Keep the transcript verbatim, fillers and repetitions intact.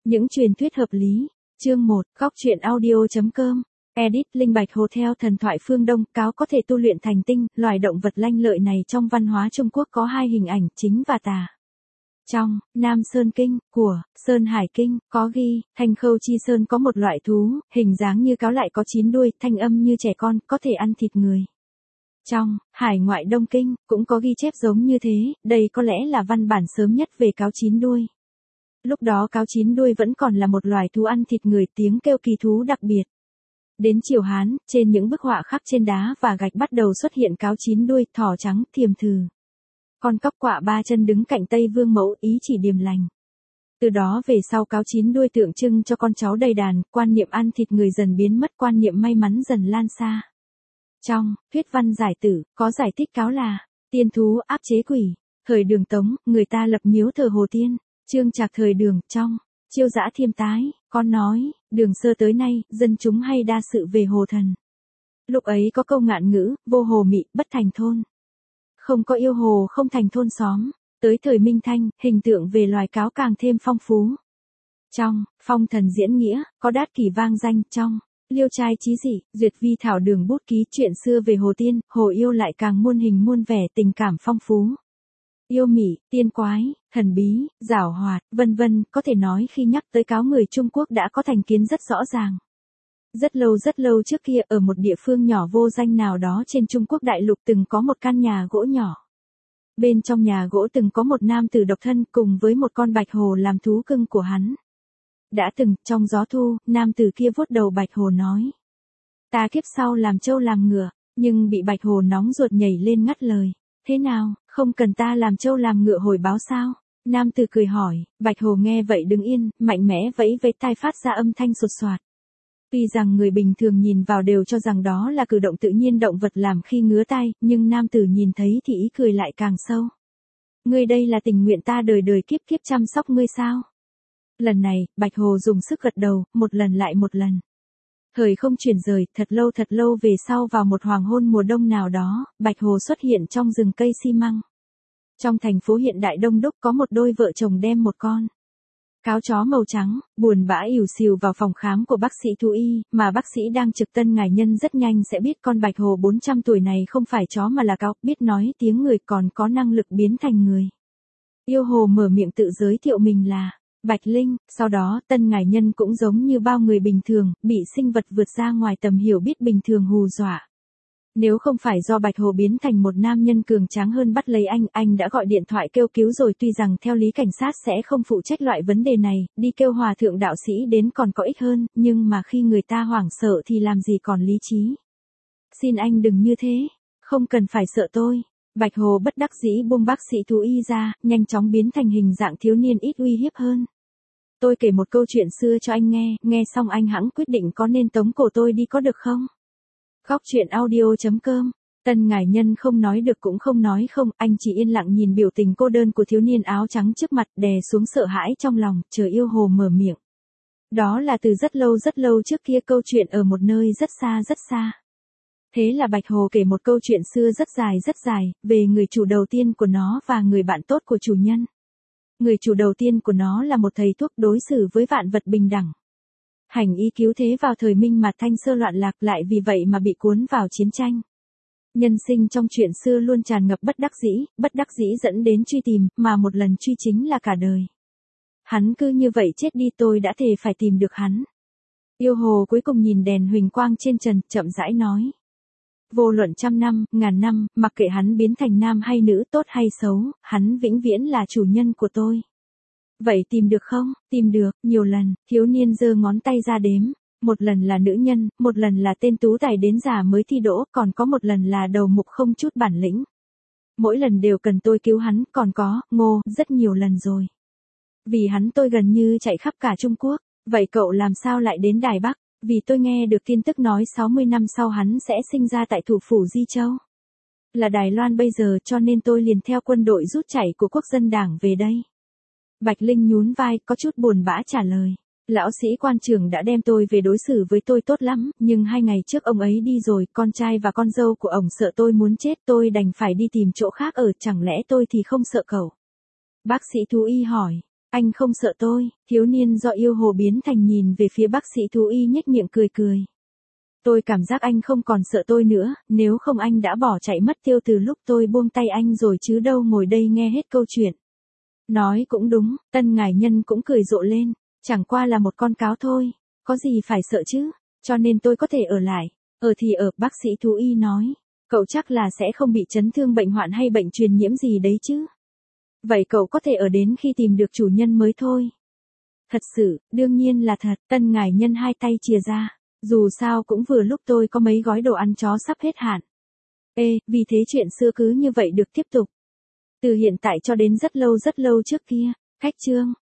Những truyền thuyết hợp lý. Chương một, góc truyện audio.com. Edit, Linh Bạch Hồ theo thần thoại phương Đông, cáo có thể tu luyện thành tinh, loài động vật lanh lợi này trong văn hóa Trung Quốc có hai hình ảnh, chính và tà. Trong Nam Sơn Kinh của Sơn Hải Kinh có ghi, Thanh Khâu Chi Sơn có một loại thú, hình dáng như cáo lại có chín đuôi, thanh âm như trẻ con, có thể ăn thịt người. Trong Hải Ngoại Đông Kinh cũng có ghi chép giống như thế, đây có lẽ là văn bản sớm nhất về cáo chín đuôi. Lúc đó cáo chín đuôi vẫn còn là một loài thú ăn thịt người, tiếng kêu kỳ thú đặc biệt. Đến triều Hán, trên những bức họa khắc trên đá và gạch bắt đầu xuất hiện cáo chín đuôi, thỏ trắng, thiềm thừ. Con cóc quạ ba chân đứng cạnh Tây Vương Mẫu, ý chỉ điềm lành. Từ đó về sau cáo chín đuôi tượng trưng cho con cháu đầy đàn, quan niệm ăn thịt người dần biến mất, quan niệm may mắn dần lan xa. Trong Thuyết Văn Giải Tử có giải thích cáo là tiên thú áp chế quỷ. Thời Đường Tống, người ta lập miếu thờ Hồ Tiên. Trương Trạc thời Đường, trong Chiêu Dã Thiêm Tái, con nói, Đường Sơ tới nay, dân chúng hay đa sự về Hồ Thần. Lúc ấy có câu ngạn ngữ, vô hồ mị, bất thành thôn. Không có yêu hồ không thành thôn xóm. Tới thời Minh Thanh, hình tượng về loài cáo càng thêm phong phú. Trong Phong Thần Diễn Nghĩa, có đát kỷ vang danh. Trong Liêu Trai Chí Dị, Duyệt Vi Thảo Đường bút ký chuyện xưa về Hồ Tiên, hồ yêu lại càng muôn hình muôn vẻ, tình cảm phong phú. Yêu mị, tiên quái, thần bí, giảo hoạt, vân vân, có thể nói khi nhắc tới cáo người Trung Quốc đã có thành kiến rất rõ ràng. Rất lâu rất lâu trước kia, ở một địa phương nhỏ vô danh nào đó trên Trung Quốc đại lục từng có một căn nhà gỗ nhỏ. Bên trong nhà gỗ từng có một nam tử độc thân cùng với một con bạch hồ làm thú cưng của hắn. Đã từng, trong gió thu, nam tử kia vuốt đầu bạch hồ nói. Ta kiếp sau làm trâu làm ngựa, nhưng bị bạch hồ nóng ruột nhảy lên ngắt lời. Thế nào, không cần ta làm trâu làm ngựa hồi báo sao? Nam tử cười hỏi, bạch hồ nghe vậy đứng yên, mạnh mẽ vẫy vẫy tai phát ra âm thanh sột soạt. Tuy rằng người bình thường nhìn vào đều cho rằng đó là cử động tự nhiên động vật làm khi ngứa tai, nhưng nam tử nhìn thấy thì ý cười lại càng sâu. Ngươi đây là tình nguyện ta đời đời kiếp kiếp chăm sóc ngươi sao? Lần này, bạch hồ dùng sức gật đầu, một lần lại một lần. Thời không chuyển rời, thật lâu thật lâu về sau vào một hoàng hôn mùa đông nào đó, bạch hồ xuất hiện trong rừng cây xi măng. Trong thành phố hiện đại đông đúc có một đôi vợ chồng đem một con cáo chó màu trắng, buồn bã ỉu xìu vào phòng khám của bác sĩ thú y, mà bác sĩ đang trực tân ngài nhân rất nhanh sẽ biết con bạch hồ bốn trăm tuổi này không phải chó mà là cáo, biết nói tiếng người còn có năng lực biến thành người. Yêu hồ mở miệng tự giới thiệu mình là Bạch Linh, sau đó tân ngài nhân cũng giống như bao người bình thường, bị sinh vật vượt ra ngoài tầm hiểu biết bình thường hù dọa. Nếu không phải do Bạch Hồ biến thành một nam nhân cường tráng hơn bắt lấy anh, anh đã gọi điện thoại kêu cứu rồi, tuy rằng theo lý cảnh sát sẽ không phụ trách loại vấn đề này, đi kêu hòa thượng đạo sĩ đến còn có ích hơn, nhưng mà khi người ta hoảng sợ thì làm gì còn lý trí. Xin anh đừng như thế, không cần phải sợ tôi. Bạch Hồ bất đắc dĩ buông bác sĩ thú y ra, nhanh chóng biến thành hình dạng thiếu niên ít uy hiếp hơn. Tôi kể một câu chuyện xưa cho anh nghe, nghe xong anh hẵng quyết định có nên tống cổ tôi đi có được không? Góc truyện audio.com. Tân ngài nhân không nói được cũng không nói không, anh chỉ yên lặng nhìn biểu tình cô đơn của thiếu niên áo trắng trước mặt, đè xuống sợ hãi trong lòng, chờ yêu hồ mở miệng. Đó là từ rất lâu rất lâu trước kia, câu chuyện ở một nơi rất xa rất xa. Thế là Bạch Hồ kể một câu chuyện xưa rất dài rất dài, về người chủ đầu tiên của nó và người bạn tốt của chủ nhân. Người chủ đầu tiên của nó là một thầy thuốc đối xử với vạn vật bình đẳng. Hành y cứu thế vào thời Minh mà Thanh Sơ loạn lạc, lại vì vậy mà bị cuốn vào chiến tranh. Nhân sinh trong chuyện xưa luôn tràn ngập bất đắc dĩ, bất đắc dĩ dẫn đến truy tìm, mà một lần truy chính là cả đời. Hắn cứ như vậy chết đi, tôi đã thề phải tìm được hắn. Yêu hồ cuối cùng nhìn đèn huỳnh quang trên trần, chậm rãi nói. Vô luận trăm năm, ngàn năm, mặc kệ hắn biến thành nam hay nữ, tốt hay xấu, hắn vĩnh viễn là chủ nhân của tôi. Vậy tìm được không? Tìm được, nhiều lần, thiếu niên giơ ngón tay ra đếm. Một lần là nữ nhân, một lần là tên tú tài đến già mới thi đỗ, còn có một lần là đầu mục không chút bản lĩnh. Mỗi lần đều cần tôi cứu hắn, còn có, ngô, rất nhiều lần rồi. Vì hắn tôi gần như chạy khắp cả Trung Quốc. Vậy cậu làm sao lại đến Đài Bắc? Vì tôi nghe được tin tức nói sáu mươi năm sau hắn sẽ sinh ra tại thủ phủ Di Châu. Là Đài Loan bây giờ, cho nên tôi liền theo quân đội rút chảy của Quốc dân đảng về đây. Bạch Linh nhún vai, có chút buồn bã trả lời. Lão sĩ quan trưởng đã đem tôi về đối xử với tôi tốt lắm, nhưng hai ngày trước ông ấy đi rồi, con trai và con dâu của ông sợ tôi muốn chết, tôi đành phải đi tìm chỗ khác ở, chẳng lẽ tôi thì không sợ cậu? Bác sĩ thú y hỏi. Anh không sợ tôi, thiếu niên do yêu hồ biến thành nhìn về phía bác sĩ thú y nhếch miệng cười cười. Tôi cảm giác anh không còn sợ tôi nữa, nếu không anh đã bỏ chạy mất tiêu từ lúc tôi buông tay anh rồi chứ đâu ngồi đây nghe hết câu chuyện. Nói cũng đúng, Tân ngải nhân cũng cười rộ lên, chẳng qua là một con cáo thôi, có gì phải sợ chứ, cho nên tôi có thể ở lại. Ở thì ở, bác sĩ thú y nói, cậu chắc là sẽ không bị chấn thương bệnh hoạn hay bệnh truyền nhiễm gì đấy chứ. Vậy cậu có thể ở đến khi tìm được chủ nhân mới thôi. Thật sự, đương nhiên là thật, Tân ngải nhân hai tay chìa ra. Dù sao cũng vừa lúc tôi có mấy gói đồ ăn chó sắp hết hạn. Ê, vì thế chuyện xưa cứ như vậy được tiếp tục. Từ hiện tại cho đến rất lâu rất lâu trước kia, khách chương.